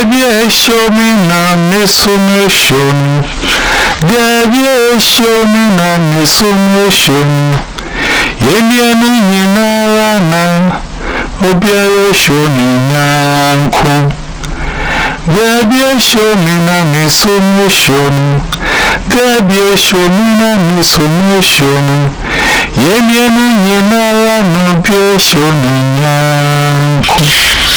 Debye shomi na mesume shonu. Debye shomi na mesume shonu. Yemienu nyinara na obiara shoni nyanko. Debye shomi na mesume shonu. Debye shomi na mesume shonu. Yemienu nyinara na obiara shoni nyanko.